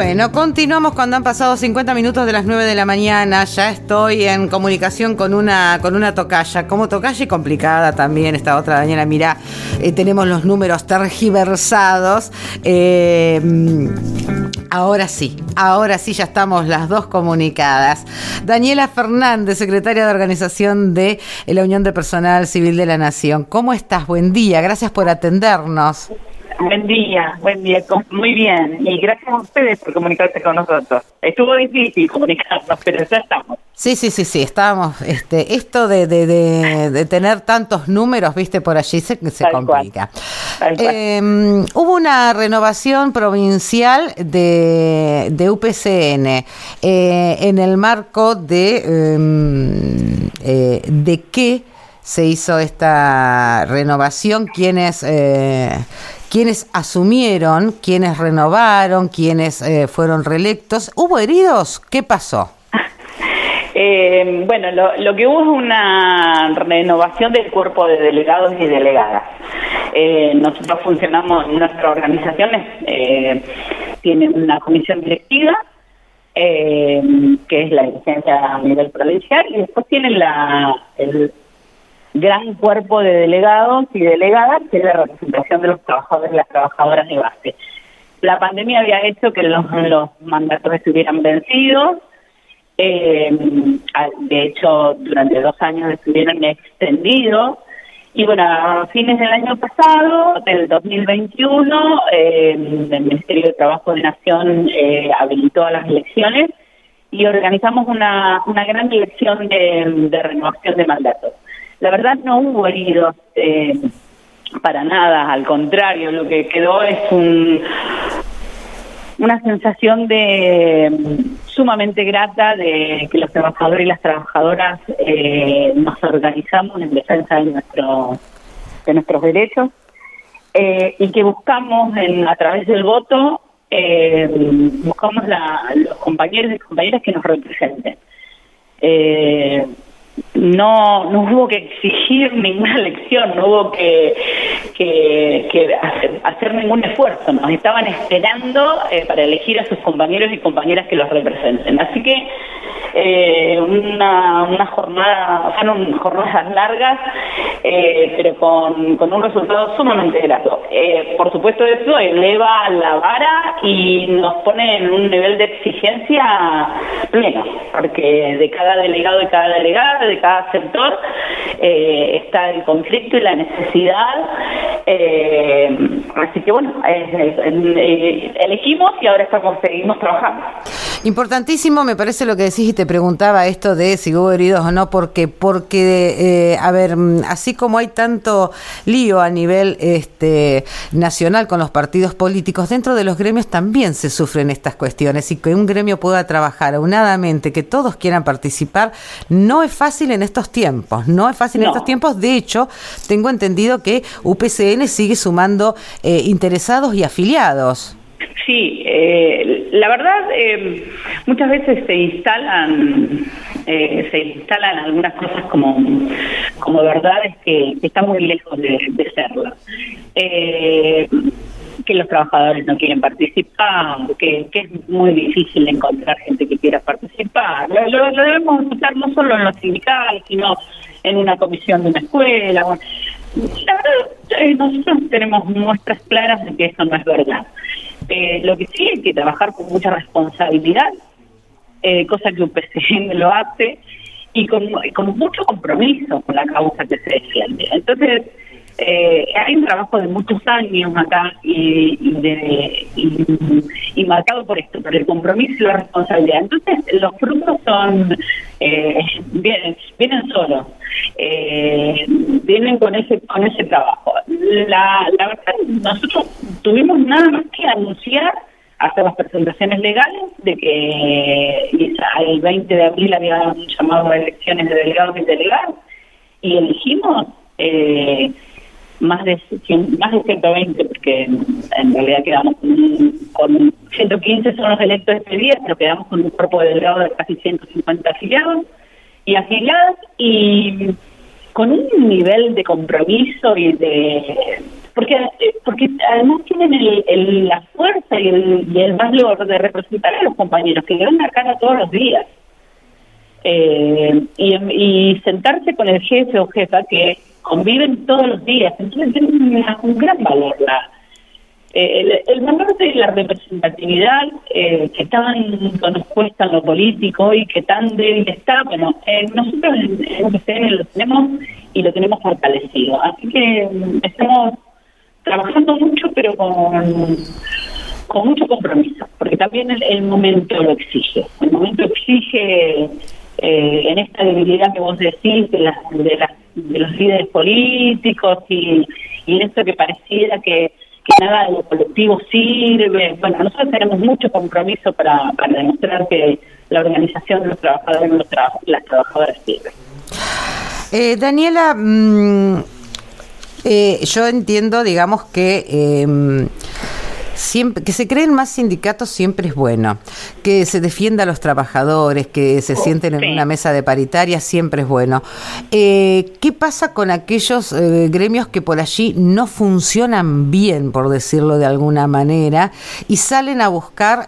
Bueno, continuamos cuando han pasado 50 minutos de las 9 de la mañana. Ya estoy en comunicación con una tocaya, como tocaya y complicada también esta otra. Daniela, mirá, tenemos los números tergiversados. Ahora sí, ya estamos las dos comunicadas. Daniela Fernández, secretaria de Organización de la Unión de Personal Civil de la Nación. ¿Cómo estás? Buen día, gracias por atendernos. Buen día, muy bien. Y gracias a ustedes por comunicarse con nosotros. Estuvo difícil comunicarnos, pero ya estamos. Sí, estábamos. Esto de tener tantos números, viste, por allí se complica. Hubo una renovación provincial de UPCN en el marco de qué se hizo esta renovación, quiénes asumieron, quiénes renovaron, quiénes fueron reelectos. ¿Hubo heridos? ¿Qué pasó? Bueno, lo que hubo es una renovación del cuerpo de delegados y delegadas. Nosotros funcionamos, nuestra organización tiene una comisión directiva, que es la dirigencia a nivel provincial, y después tienen el gran cuerpo de delegados y delegadas, que es la representación de los trabajadores y las trabajadoras de base. La pandemia había hecho que los mandatos estuvieran vencidos. De hecho, durante 2 años estuvieron extendidos. Y bueno, a fines del año pasado, del 2021, el Ministerio de Trabajo de Nación habilitó a las elecciones y organizamos una gran elección de renovación de mandatos. La verdad no hubo heridos para nada, al contrario, lo que quedó es una sensación sumamente grata de que los trabajadores y las trabajadoras nos organizamos en defensa de nuestros derechos y que buscamos a través del voto, buscamos los compañeros y compañeras que nos representen. No hubo que exigir ninguna elección, no hubo que hacer ningún esfuerzo, nos estaban esperando para elegir a sus compañeros y compañeras que los representen. Así que una jornada, fueron jornadas largas, pero con un resultado sumamente grato. Por supuesto, eso eleva la vara y nos pone en un nivel de exigencia pleno, porque de cada delegado y cada delegada, de cada sector, está el conflicto y la necesidad. Así que bueno, elegimos y ahora seguimos trabajando. Importantísimo me parece lo que decís, y te preguntaba esto de si hubo heridos o no, porque a ver, así como hay tanto lío a nivel nacional con los partidos políticos, dentro de los gremios también se sufren estas cuestiones, y que un gremio pueda trabajar aunadamente, que todos quieran participar, no es fácil en estos tiempos, De hecho, tengo entendido que UPCN sigue sumando interesados y afiliados. Sí, la verdad, muchas veces se instalan algunas cosas como verdades que están muy lejos de serlo. Que los trabajadores no quieren participar, que es muy difícil encontrar gente que quiera participar. Lo debemos escuchar no solo en los sindicales, sino en una comisión de una escuela. Bueno, la verdad, nosotros tenemos muestras claras de que eso no es verdad. Lo que sí hay que trabajar con mucha responsabilidad, cosa que UPCN lo hace, y con mucho compromiso con la causa que se defiende. Entonces, hay un trabajo de muchos años acá y marcado por esto, por el compromiso y la responsabilidad. Entonces, los frutos vienen solos, vienen con ese trabajo. La verdad, nosotros tuvimos nada más que anunciar, hacer las presentaciones legales de que el 20 de abril había un llamado a elecciones de delegados y delegadas, y elegimos más de 120, porque en realidad quedamos con 115 son los electos este día, pero quedamos con un cuerpo de delegados de casi 150 afiliados y afiliadas, y con un nivel de compromiso y porque además tienen la fuerza y el valor de representar a los compañeros que le dan la cara todos los días. Y sentarse con el jefe o jefa que conviven todos los días. Entonces tiene un gran valor el valor de la representatividad que tanto nos cuesta en lo político y que tan débil está. Bueno, nosotros en UPCN lo tenemos y lo tenemos fortalecido. Así que estamos trabajando mucho, pero con mucho compromiso, porque también el momento lo exige. El momento exige en esta debilidad que vos decís de los líderes políticos y en esto que pareciera que nada de lo colectivo sirve. Bueno, nosotros tenemos mucho compromiso para demostrar que la organización de los trabajadores y las trabajadoras sirve. Daniela, yo entiendo, digamos, que siempre que se creen más sindicatos siempre es bueno, que se defienda a los trabajadores, que se sienten en una mesa de paritaria siempre es bueno. ¿Qué pasa con aquellos gremios que por allí no funcionan bien, por decirlo de alguna manera, y salen a buscar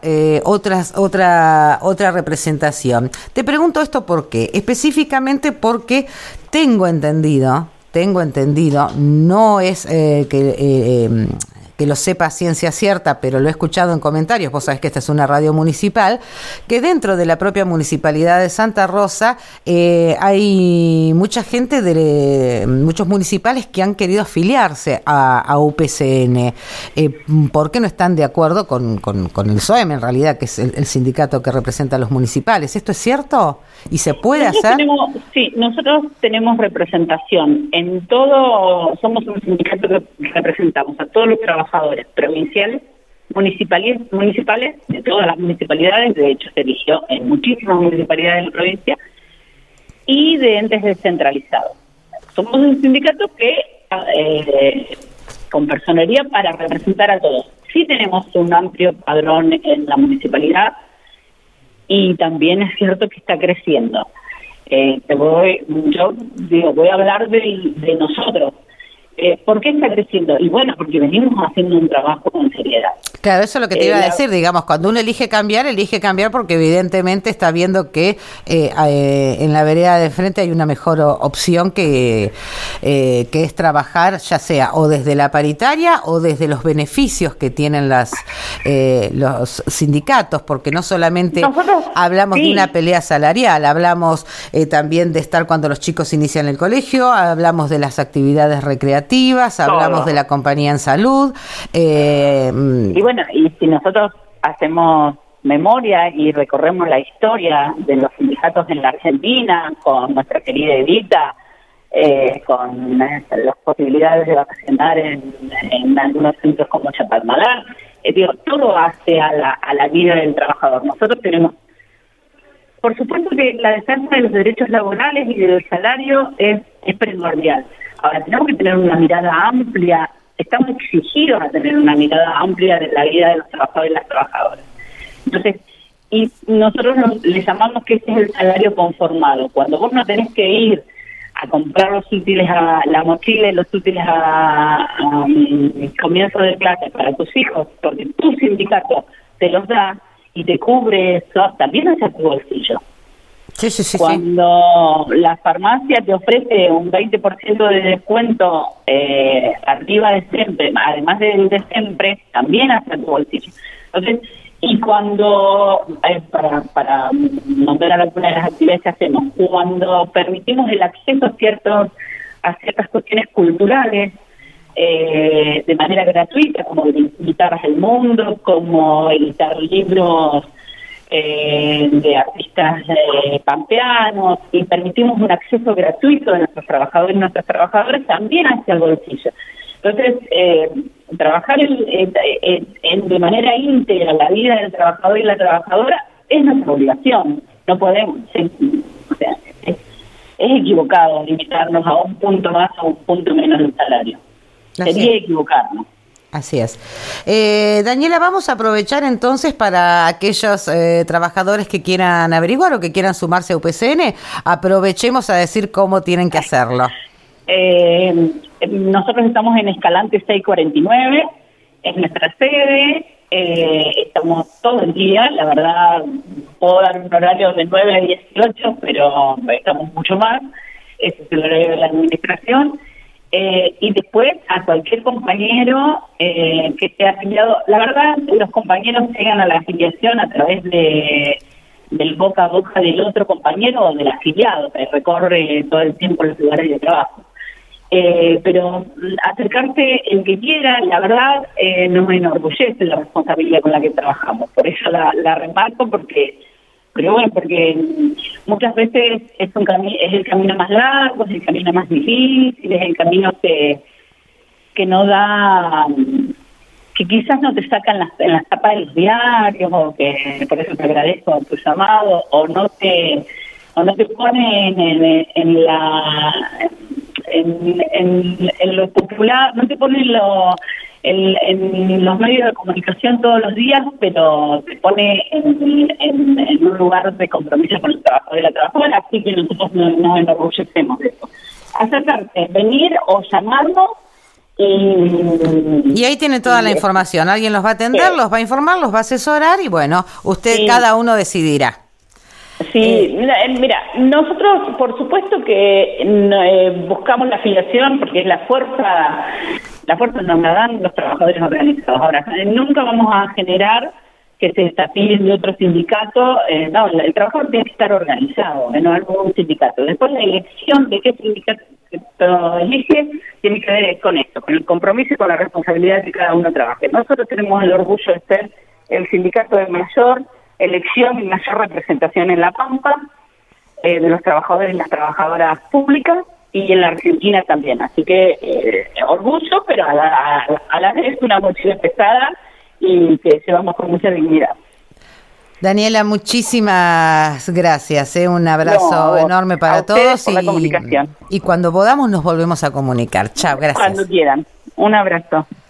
otra representación? Te pregunto esto ¿por qué? Específicamente porque tengo entendido, no es que lo sepa a ciencia cierta, pero lo he escuchado en comentarios, vos sabés que esta es una radio municipal, que dentro de la propia municipalidad de Santa Rosa hay mucha gente, muchos municipales que han querido afiliarse a UPCN, porque no están de acuerdo con el SOEM, en realidad, que es el sindicato que representa a los municipales. ¿Esto es cierto? ¿Y se puede hacer? Nosotros tenemos representación en todo, somos un sindicato que representamos a todos los trabajadores provinciales, municipales de todas las municipalidades, de hecho se eligió en muchísimas municipalidades de la provincia, y de entes descentralizados. Somos un sindicato que con personería para representar a todos. Sí tenemos un amplio padrón en la municipalidad y también es cierto que está creciendo. Voy a hablar de nosotros. ¿Por qué está creciendo? Y bueno, porque venimos haciendo un trabajo con seriedad. Claro, eso es lo que te iba a decir, digamos, cuando uno elige cambiar porque evidentemente está viendo que en la vereda de frente hay una mejor opción que es trabajar ya sea o desde la paritaria o desde los beneficios que tienen los sindicatos, porque no solamente hablamos de una pelea salarial, hablamos también de estar cuando los chicos inician el colegio, hablamos de las actividades recreativas, hablamos de la compañía en salud. Y bueno, y si nosotros hacemos memoria y recorremos la historia de los sindicatos en la Argentina, con nuestra querida Evita, con las posibilidades de vacacionar en algunos centros como Chapalmalal, todo hace a la vida del trabajador. Nosotros tenemos, por supuesto que la defensa de los derechos laborales y del salario es primordial. Ahora, tenemos que tener una mirada amplia, estamos exigidos a tener una mirada amplia de la vida de los trabajadores y las trabajadoras. Entonces, y nosotros le llamamos que ese es el salario conformado. Cuando vos no tenés que ir a comprar los útiles, a la mochila y los útiles a comienzo de clase para tus hijos, porque tu sindicato te los da y te cubre eso, también hacia tu bolsillo. Sí. Cuando la farmacia te ofrece un 20% de descuento arriba de siempre, además del de siempre, también hacia tu bolsillo. Entonces, y cuando, para nombrar algunas de las actividades que hacemos, cuando permitimos el acceso a ciertas cuestiones culturales de manera gratuita, como Guitarras del Mundo, como editar libros de artistas pampeanos, y permitimos un acceso gratuito de nuestros trabajadores y nuestras trabajadoras también hacia el bolsillo. Entonces, trabajar de manera íntegra la vida del trabajador y la trabajadora es nuestra obligación. No podemos, es equivocado limitarnos a un punto más o un punto menos del salario. Sería equivocarnos. Así es. Daniela, vamos a aprovechar entonces para aquellos trabajadores que quieran averiguar o que quieran sumarse a UPCN, aprovechemos a decir cómo tienen que hacerlo. Nosotros estamos en Escalante 649, es nuestra sede, estamos todo el día, la verdad, puedo dar un horario de 9 a 18, pero estamos mucho más, ese es el horario de la administración. Y después a cualquier compañero que esté afiliado, la verdad los compañeros llegan a la afiliación a través del boca a boca del otro compañero o del afiliado que recorre todo el tiempo los lugares de trabajo. Pero acercarse el que quiera, la verdad, nos enorgullece la responsabilidad con la que trabajamos. Por eso la remarco, porque muchas veces es el camino más largo, es el camino más difícil, es el camino que no da, que quizás no te sacan en las tapas de los diarios, o que por eso te agradezco tu llamado, o no te ponen en lo popular, no te ponen en los medios de comunicación todos los días, pero te pone en un lugar de compromiso con el trabajo de la trabajadora, así que nosotros nos enorgullecemos de eso. Acercarte, venir o llamarnos. Y ahí tiene toda la información, alguien los va a atender, los va a informar, los va a asesorar y bueno, cada uno decidirá. Sí, mira, nosotros por supuesto que buscamos la afiliación porque es la fuerza nos la dan los trabajadores organizados. Ahora, nunca vamos a generar que se afilien de otro sindicato, no, el trabajador tiene que estar organizado, no algún sindicato. Después la elección de qué sindicato elige tiene que ver con esto, con el compromiso y con la responsabilidad de que cada uno trabaje. Nosotros tenemos el orgullo de ser el sindicato de mayor elección y mayor representación en La Pampa, de los trabajadores y las trabajadoras públicas, y en la Argentina también. Así que orgullo, pero a la vez una mochila pesada y que llevamos con mucha dignidad. Daniela, muchísimas gracias, un abrazo enorme para todos por la comunicación. Y cuando podamos nos volvemos a comunicar. Chao, gracias. Cuando quieran. Un abrazo.